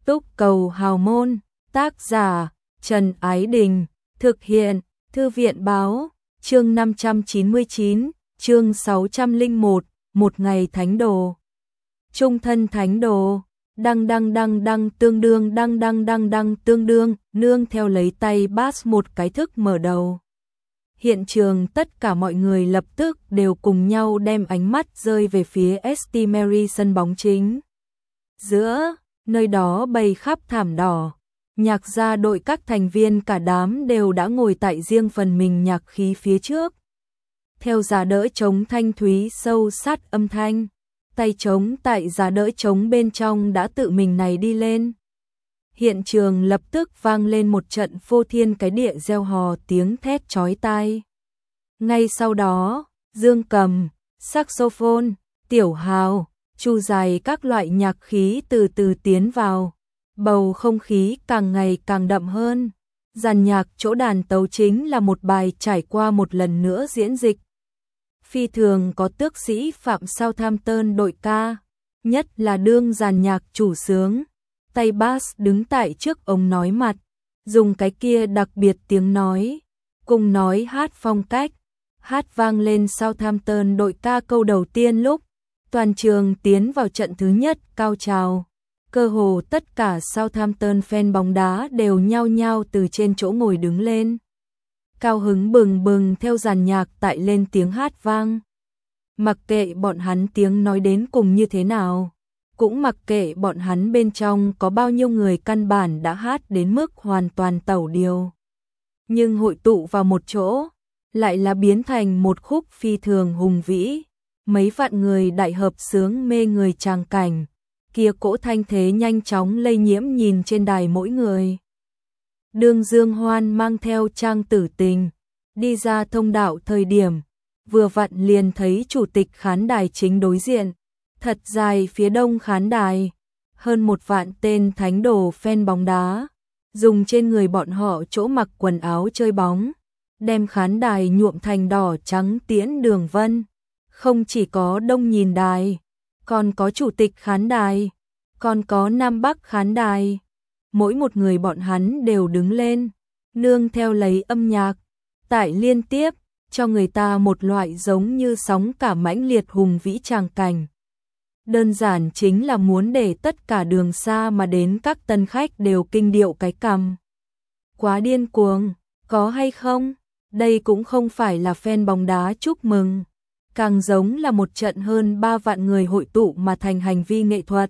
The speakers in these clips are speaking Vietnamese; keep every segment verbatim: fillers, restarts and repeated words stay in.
Túc Cầu Hào Môn, tác giả Trần Ái Đình, thực hiện Thư viện Báo, chương năm trăm chín mươi chín, chương sáu trăm lẻ một, một ngày thánh đồ. Trung thân thánh đồ, đăng đăng đăng đăng tương đương đăng đăng đăng đăng tương đương, nương theo lấy tay bass một cái thức mở đầu. Hiện trường tất cả mọi người lập tức đều cùng nhau đem ánh mắt rơi về phía ét tê Mary sân bóng chính. Giữa, nơi đó bày khắp thảm đỏ, nhạc gia đội các thành viên cả đám đều đã ngồi tại riêng phần mình nhạc khí phía trước. Theo giá đỡ trống thanh thúy sâu sát âm thanh, tay trống tại giá đỡ trống bên trong đã tự mình này đi lên. Hiện trường lập tức vang lên một trận phô thiên cái địa reo hò tiếng thét chói tai. Ngay sau đó, dương cầm, saxophone, tiểu hào, chu dài các loại nhạc khí từ từ tiến vào. Bầu không khí càng ngày càng đậm hơn. Dàn nhạc chỗ đàn tấu chính là một bài trải qua một lần nữa diễn dịch. Phi thường có tước sĩ Phạm Southampton đội ca, nhất là đương dàn nhạc chủ sướng. Tay bass đứng tại trước ống nói mặt, dùng cái kia đặc biệt tiếng nói, cùng nói hát phong cách, hát vang lên Southampton đội ca câu đầu tiên lúc toàn trường tiến vào trận thứ nhất cao trào. Cơ hồ tất cả Southampton fan bóng đá đều nhao nhao từ trên chỗ ngồi đứng lên. Cao hứng bừng bừng theo dàn nhạc tại lên tiếng hát vang. Mặc kệ bọn hắn tiếng nói đến cùng như thế nào, cũng mặc kệ bọn hắn bên trong có bao nhiêu người căn bản đã hát đến mức hoàn toàn tẩu điều. Nhưng hội tụ vào một chỗ, lại là biến thành một khúc phi thường hùng vĩ, mấy vạn người đại hợp sướng mê người tràng cảnh, kia cỗ thanh thế nhanh chóng lây nhiễm nhìn trên đài mỗi người. Đương Dương Hoan mang theo Trang Tử Tình, đi ra thông đạo thời điểm, vừa vặn liền thấy chủ tịch khán đài chính đối diện. Thật dài phía đông khán đài, hơn một vạn tên thánh đồ fan bóng đá, dùng trên người bọn họ chỗ mặc quần áo chơi bóng, đem khán đài nhuộm thành đỏ trắng tiễn đường vân. Không chỉ có đông nhìn đài, còn có chủ tịch khán đài, còn có Nam Bắc khán đài. Mỗi một người bọn hắn đều đứng lên, nương theo lấy âm nhạc, tại liên tiếp, cho người ta một loại giống như sóng cả mãnh liệt hùng vĩ tràng cảnh. Đơn giản chính là muốn để tất cả đường xa mà đến các tân khách đều kinh điệu cái cằm. Quá điên cuồng, có hay không? Đây cũng không phải là fan bóng đá chúc mừng, càng giống là một trận hơn ba vạn người hội tụ mà thành hành vi nghệ thuật.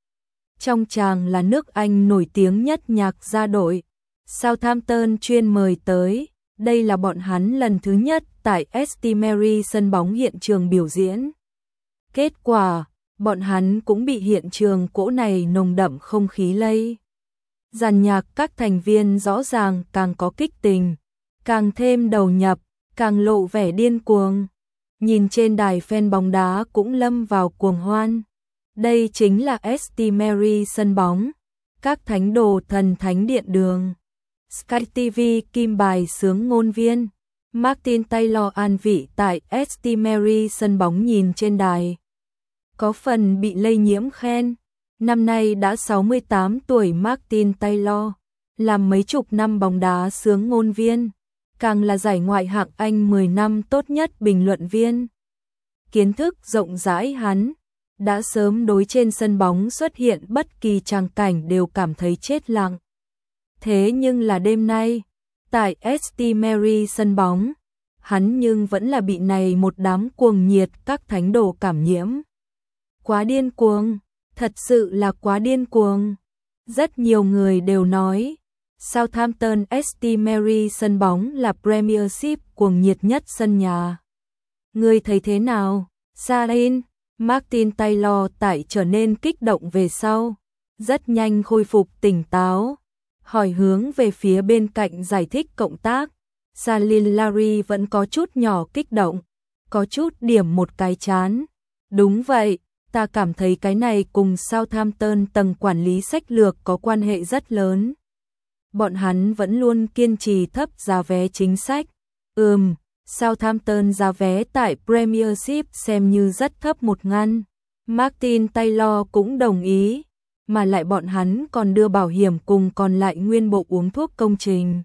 Trong tràng là nước Anh nổi tiếng nhất nhạc gia đội, Southampton chuyên mời tới, đây là bọn hắn lần thứ nhất tại ét tê Mary sân bóng hiện trường biểu diễn. Kết quả, bọn hắn cũng bị hiện trường cỗ này nồng đậm không khí lây. Dàn nhạc các thành viên rõ ràng càng có kích tình, càng thêm đầu nhập, càng lộ vẻ điên cuồng. Nhìn trên đài fan bóng đá cũng lâm vào cuồng hoan. Đây chính là ét tê Mary sân bóng, các thánh đồ thần thánh điện đường. Sky ti vi kim bài sướng ngôn viên, Martin Taylor an vị tại ét tê Mary sân bóng nhìn trên đài. Có phần bị lây nhiễm khen. Năm nay đã sáu mươi tám tuổi Martin Taylor, làm mấy chục năm bóng đá sướng ngôn viên, càng là giải ngoại hạng Anh mười năm tốt nhất bình luận viên. Kiến thức rộng rãi hắn, đã sớm đối trên sân bóng xuất hiện bất kỳ tràng cảnh đều cảm thấy chết lặng. Thế nhưng là đêm nay, tại ét tê Mary sân bóng, hắn nhưng vẫn là bị này một đám cuồng nhiệt các thánh đồ cảm nhiễm. Quá điên cuồng, thật sự là quá điên cuồng. Rất nhiều người đều nói, Southampton ét tê Mary sân bóng là Premiership cuồng nhiệt nhất sân nhà. Người thấy thế nào? Sarin, Martin Taylor tại trở nên kích động về sau, rất nhanh khôi phục tỉnh táo, hỏi hướng về phía bên cạnh giải thích cộng tác. Salin Larry vẫn có chút nhỏ kích động, có chút điểm một cái chán. Đúng vậy, ta cảm thấy cái này cùng Southampton tầng quản lý sách lược có quan hệ rất lớn. Bọn hắn vẫn luôn kiên trì thấp giá vé chính sách. Ừm, Southampton giá vé tại Premiership xem như rất thấp một ngăn. Martin Taylor cũng đồng ý. mà lại bọn hắn còn đưa bảo hiểm cùng còn lại nguyên bộ uống thuốc công trình.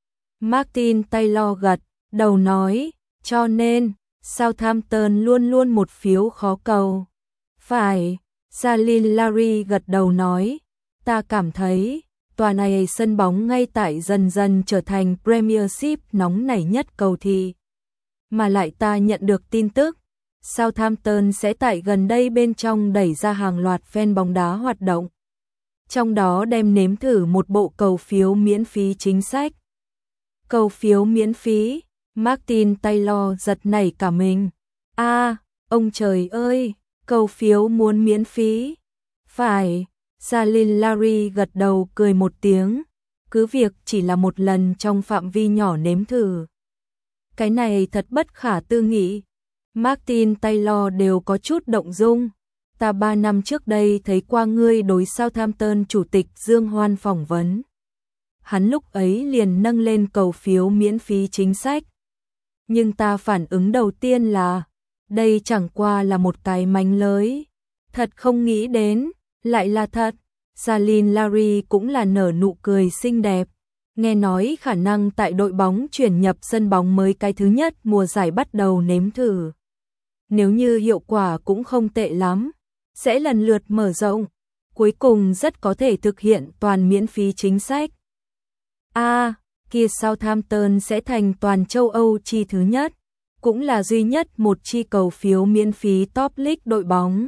Martin Taylor gật đầu nói, cho nên, Southampton luôn luôn một phiếu khó cầu. Phải, Salin Larry gật đầu nói, ta cảm thấy, tòa này sân bóng ngay tại dần dần trở thành Premiership nóng nảy nhất cầu thị. Mà lại ta nhận được tin tức, Southampton sẽ tại gần đây bên trong đẩy ra hàng loạt fan bóng đá hoạt động. Trong đó đem nếm thử một bộ cầu phiếu miễn phí chính sách. Cầu phiếu miễn phí, Martin Taylor giật nảy cả mình. A, à, ông trời ơi, cầu phiếu muốn miễn phí. Phải, Salin Larry gật đầu cười một tiếng, cứ việc chỉ là một lần trong phạm vi nhỏ nếm thử. Cái này thật bất khả tư nghị. Martin Taylor đều có chút động dung. Ta ba năm trước đây thấy qua ngươi đối Southampton chủ tịch Dương Hoan phỏng vấn. Hắn lúc ấy liền nâng lên cầu phiếu miễn phí chính sách. Nhưng ta phản ứng đầu tiên là, đây chẳng qua là một cái mánh lới. Thật không nghĩ đến, lại là thật. Salin Larry cũng là nở nụ cười xinh đẹp. Nghe nói khả năng tại đội bóng chuyển nhập sân bóng mới cái thứ nhất mùa giải bắt đầu nếm thử. Nếu như hiệu quả cũng không tệ lắm, sẽ lần lượt mở rộng, cuối cùng rất có thể thực hiện toàn miễn phí chính sách. A, à, kia Southampton sẽ thành toàn châu Âu chi thứ nhất, cũng là duy nhất một chi cầu phiếu miễn phí top league đội bóng.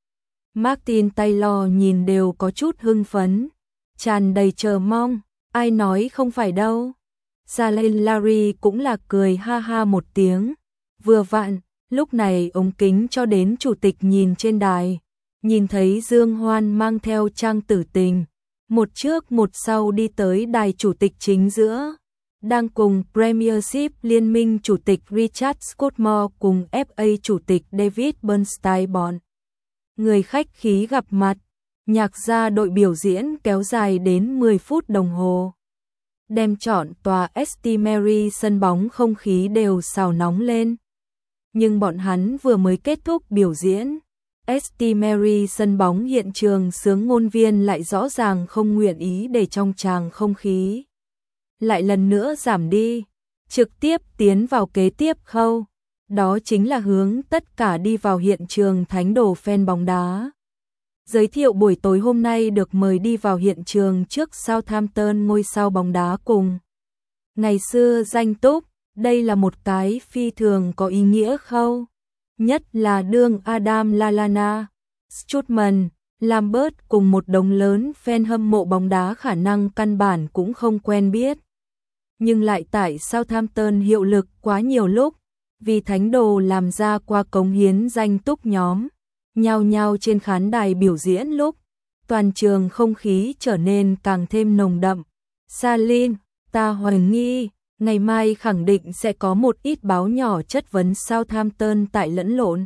Martin Taylor nhìn đều có chút hưng phấn, tràn đầy chờ mong, ai nói không phải đâu. Salin Larry cũng là cười ha ha một tiếng, vừa vặn, lúc này ống kính cho đến chủ tịch nhìn trên đài, nhìn thấy Dương Hoan mang theo Trang Tử Tình, một trước một sau đi tới đài chủ tịch chính giữa, đang cùng Premiership Liên minh chủ tịch Richard Scottmore cùng ép a chủ tịch David Bernstein bọn. Người khách khí gặp mặt, nhạc gia đội biểu diễn kéo dài đến mười phút đồng hồ. Đem chọn tòa St Mary sân bóng không khí đều xào nóng lên. Nhưng bọn hắn vừa mới kết thúc biểu diễn, St Mary sân bóng hiện trường sướng ngôn viên lại rõ ràng không nguyện ý để trong tràng không khí lại lần nữa giảm đi, trực tiếp tiến vào kế tiếp khâu. Đó chính là hướng tất cả đi vào hiện trường thánh đồ fan bóng đá. Giới thiệu buổi tối hôm nay được mời đi vào hiện trường trước Southampton ngôi sao bóng đá cùng ngày xưa danh túc, đây là một cái phi thường có ý nghĩa khâu. Nhất là đương Adam Lallana, Strootman, Lambert cùng một đống lớn fan hâm mộ bóng đá khả năng căn bản cũng không quen biết. Nhưng lại tại Southampton hiệu lực quá nhiều lúc, vì thánh đồ làm ra qua cống hiến danh túc nhóm, nhao nhao trên khán đài biểu diễn lúc, toàn trường không khí trở nên càng thêm nồng đậm. Salin, ta hoài nghi, ngày mai khẳng định sẽ có một ít báo nhỏ chất vấn Southampton tại lẫn lộn.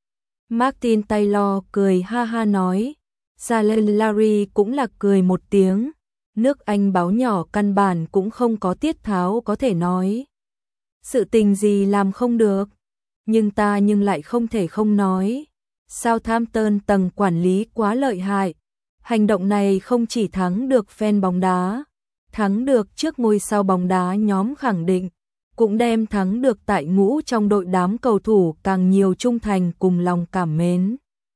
Martin Taylor cười ha ha nói, Salin Larry cũng là cười một tiếng, nước Anh báo nhỏ căn bản cũng không có tiết tháo có thể nói. Sự tình gì làm không được, nhưng ta nhưng lại không thể không nói. Southampton tầng quản lý quá lợi hại, hành động này không chỉ thắng được fan bóng đá, thắng được trước ngôi sao bóng đá nhóm khẳng định, cũng đem thắng được tại ngũ trong đội đám cầu thủ càng nhiều trung thành cùng lòng cảm mến.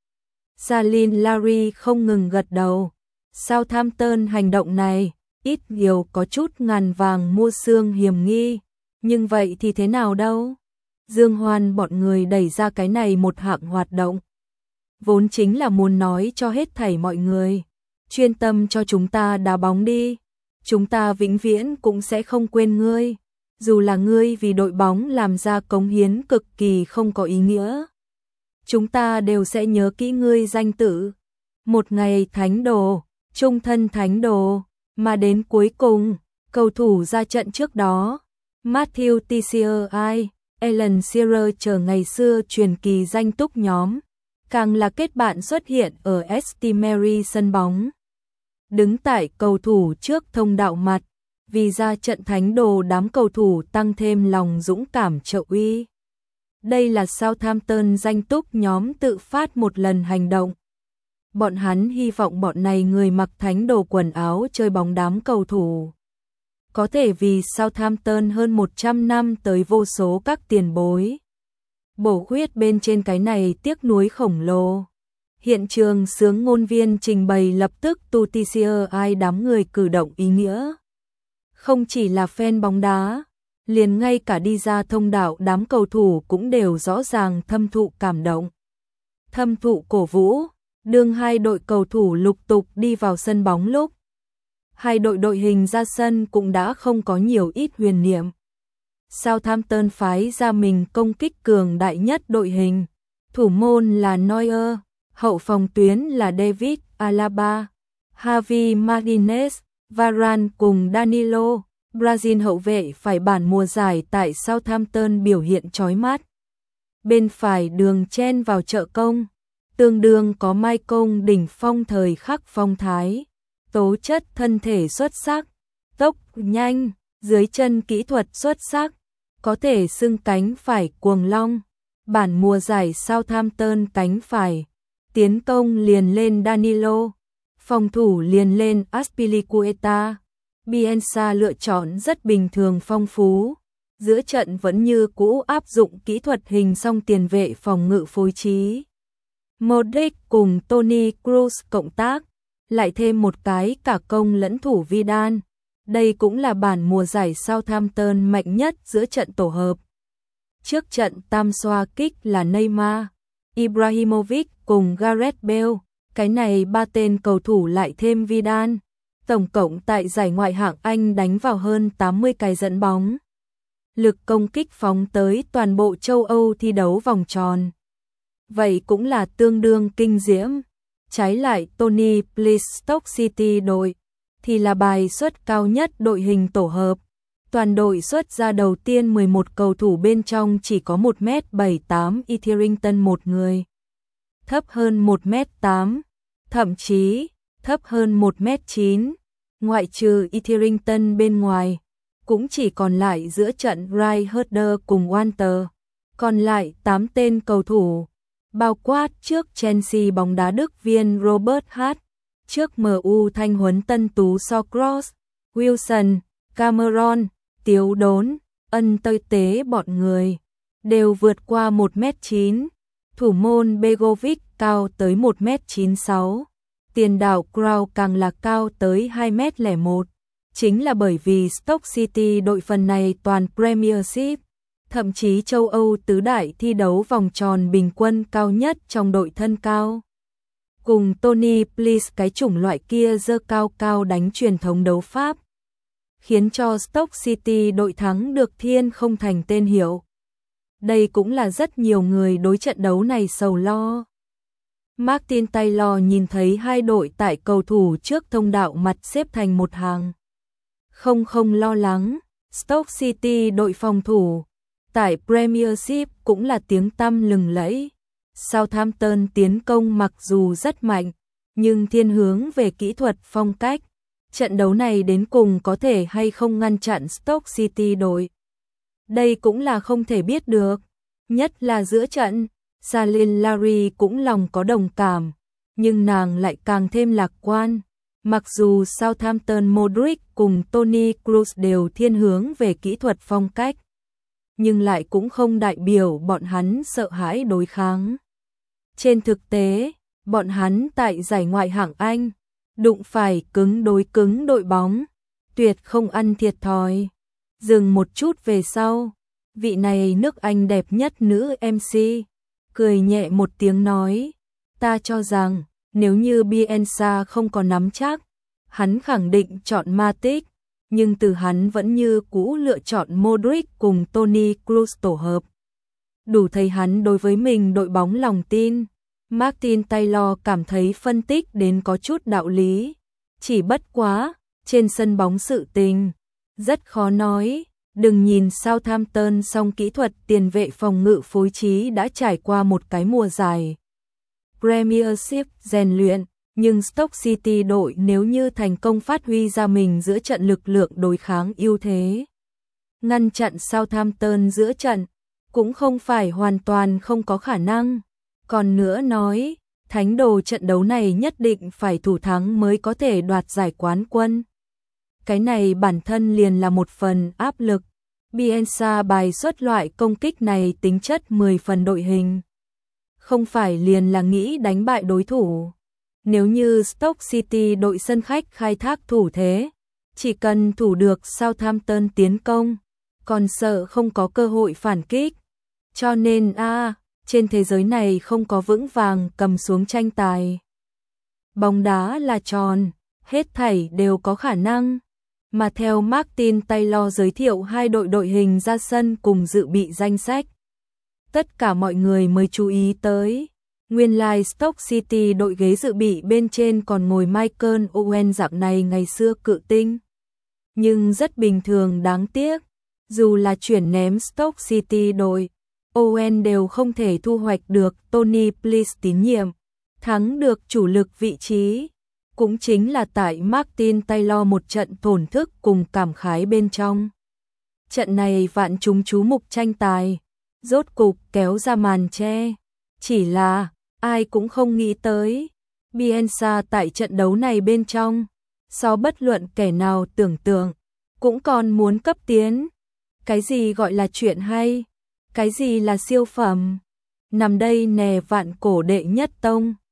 Salin Larry không ngừng gật đầu, Southampton hành động này, ít nhiều có chút ngàn vàng mua xương hiểm nghi, nhưng vậy thì thế nào đâu? Dương Hoan bọn người đẩy ra cái này một hạng hoạt động, vốn chính là muốn nói cho hết thảy mọi người, chuyên tâm cho chúng ta đá bóng đi, chúng ta vĩnh viễn cũng sẽ không quên ngươi, dù là ngươi vì đội bóng làm ra cống hiến cực kỳ không có ý nghĩa. Chúng ta đều sẽ nhớ kỹ ngươi danh tự, một ngày thánh đồ, trung thân thánh đồ, mà đến cuối cùng, cầu thủ ra trận trước đó, Matthew Teixeira, Alan Shearer chờ ngày xưa truyền kỳ danh túc nhóm, càng là kết bạn xuất hiện ở St Mary sân bóng. Đứng tại cầu thủ trước thông đạo mặt, vì ra trận thánh đồ đám cầu thủ tăng thêm lòng dũng cảm trợ uy. Đây là Southampton danh túc nhóm tự phát một lần hành động. Bọn hắn hy vọng bọn này người mặc thánh đồ quần áo chơi bóng đám cầu thủ có thể vì Southampton hơn một trăm năm tới vô số các tiền bối bổ khuyết bên trên cái này tiếc nuối khổng lồ. Hiện trường sướng ngôn viên trình bày lập tức tu ti xia ai đám người cử động ý nghĩa. Không chỉ là fan bóng đá, liền ngay cả đi ra thông đạo đám cầu thủ cũng đều rõ ràng thâm thụ cảm động. Thâm thụ cổ vũ, đương hai đội cầu thủ lục tục đi vào sân bóng lúc. Hai đội đội hình ra sân cũng đã không có nhiều ít huyền niệm. Southampton phái ra mình công kích cường đại nhất đội hình. Thủ môn là Neuer, hậu phòng tuyến là David Alaba, Javi Martinez, Varane cùng Danilo. Brazil hậu vệ phải bản mùa giải tại Southampton biểu hiện chói mắt. Bên phải đường chen vào trợ công, tương đương có Maicon đỉnh phong thời khắc phong thái, tố chất thân thể xuất sắc, tốc nhanh, dưới chân kỹ thuật xuất sắc, có thể xưng cánh phải cuồng long. Bản mùa giải Southampton cánh phải, tiến công liền lên Danilo, phòng thủ liền lên Azpilicueta. Bielsa lựa chọn rất bình thường phong phú, giữa trận vẫn như cũ áp dụng kỹ thuật hình song tiền vệ phòng ngự phối trí. Modric cùng Toni Kroos cộng tác, lại thêm một cái cả công lẫn thủ Vidal. Đây cũng là bản mùa giải Southampton mạnh nhất giữa trận tổ hợp. Trước trận tam xoa kích là Neymar, Ibrahimovic cùng Gareth Bale, cái này ba tên cầu thủ lại thêm Vidal. Tổng cộng tại giải Ngoại hạng Anh đánh vào hơn tám mươi cái dẫn bóng. Lực công kích phóng tới toàn bộ châu Âu thi đấu vòng tròn. Vậy cũng là tương đương kinh diễm. Trái lại Tony Please Stoke City đội thì là bài xuất cao nhất đội hình tổ hợp. Toàn đội xuất ra đầu tiên mười một cầu thủ bên trong chỉ có một mét bảy mươi tám Etherington một người. Thấp hơn một mét tám, thậm chí thấp hơn một mét chín, ngoại trừ Etherington bên ngoài, cũng chỉ còn lại giữa trận Rai Herder cùng Walter, còn lại tám tên cầu thủ, bao quát trước Chelsea bóng đá Đức viên Robert Hart, trước em u thanh huấn tân tú Shawcross, Wilson, Cameron, Tiếu Đốn, Ân Tơi Tế bọn người, đều vượt qua một mét chín, thủ môn Begovic cao tới một mét chín mươi sáu. Tiền đạo Crow càng là cao tới hai mét lẻ một, chính là bởi vì Stoke City đội phần này toàn Premiership, thậm chí châu Âu tứ đại thi đấu vòng tròn bình quân cao nhất trong đội thân cao. Cùng Tony Please cái chủng loại kia dơ cao cao đánh truyền thống đấu Pháp, khiến cho Stoke City đội thắng được thiên không thành tên hiệu. Đây cũng là rất nhiều người đối trận đấu này sầu lo. Martin Taylor nhìn thấy hai đội tại cầu thủ trước thông đạo mặt xếp thành một hàng. Không không lo lắng, Stoke City đội phòng thủ, tại Premiership cũng là tiếng tăm lừng lẫy. Southampton tiến công mặc dù rất mạnh, nhưng thiên hướng về kỹ thuật phong cách. Trận đấu này đến cùng có thể hay không ngăn chặn Stoke City đội. Đây cũng là không thể biết được, nhất là giữa trận. Salin Larry cũng lòng có đồng cảm, nhưng nàng lại càng thêm lạc quan. Mặc dù Southampton Modric cùng Toni Kroos đều thiên hướng về kỹ thuật phong cách, nhưng lại cũng không đại biểu bọn hắn sợ hãi đối kháng. Trên thực tế, bọn hắn tại giải Ngoại hạng Anh, đụng phải cứng đối cứng đội bóng, tuyệt không ăn thiệt thòi. Dừng một chút về sau, vị này nước Anh đẹp nhất nữ em xê, cười nhẹ một tiếng nói, ta cho rằng, nếu như Bielsa không có nắm chắc, hắn khẳng định chọn Matic, nhưng từ hắn vẫn như cũ lựa chọn Modric cùng Toni Kroos tổ hợp. Đủ thấy hắn đối với mình đội bóng lòng tin. Martin Taylor cảm thấy phân tích đến có chút đạo lý, chỉ bất quá, trên sân bóng sự tình, rất khó nói. Đừng nhìn Southampton song kỹ thuật tiền vệ phòng ngự phối trí đã trải qua một cái mùa dài Premiership rèn luyện, nhưng Stoke City đội nếu như thành công phát huy ra mình giữa trận lực lượng đối kháng ưu thế, ngăn chặn Southampton giữa trận, cũng không phải hoàn toàn không có khả năng. Còn nữa nói, Thánh đồ trận đấu này nhất định phải thủ thắng mới có thể đoạt giải quán quân. Cái này bản thân liền là một phần áp lực. Bielsa bài xuất loại công kích này tính chất mười phần đội hình. Không phải liền là nghĩ đánh bại đối thủ. Nếu như Stoke City đội sân khách khai thác thủ thế, chỉ cần thủ được Southampton tiến công, còn sợ không có cơ hội phản kích. Cho nên a à, trên thế giới này không có vững vàng cầm xuống tranh tài. Bóng đá là tròn, hết thảy đều có khả năng. Mà theo Martin Taylor giới thiệu hai đội đội hình ra sân cùng dự bị danh sách, tất cả mọi người mới chú ý tới. Nguyên lai like Stoke City đội ghế dự bị bên trên còn ngồi Michael Owen dạng này ngày xưa cự tinh. Nhưng rất bình thường đáng tiếc, dù là chuyển ném Stoke City đội, Owen đều không thể thu hoạch được Tony Please tín nhiệm, thắng được chủ lực vị trí. Cũng chính là tại Martin Taylor một trận thổn thức cùng cảm khái bên trong. Trận này vạn chúng chú mục tranh tài, rốt cục kéo ra màn che. Chỉ là, ai cũng không nghĩ tới, Bielsa tại trận đấu này bên trong, so bất luận kẻ nào tưởng tượng, cũng còn muốn cấp tiến. Cái gì gọi là chuyện hay? Cái gì là siêu phẩm? Nằm đây nè vạn cổ đệ nhất tông.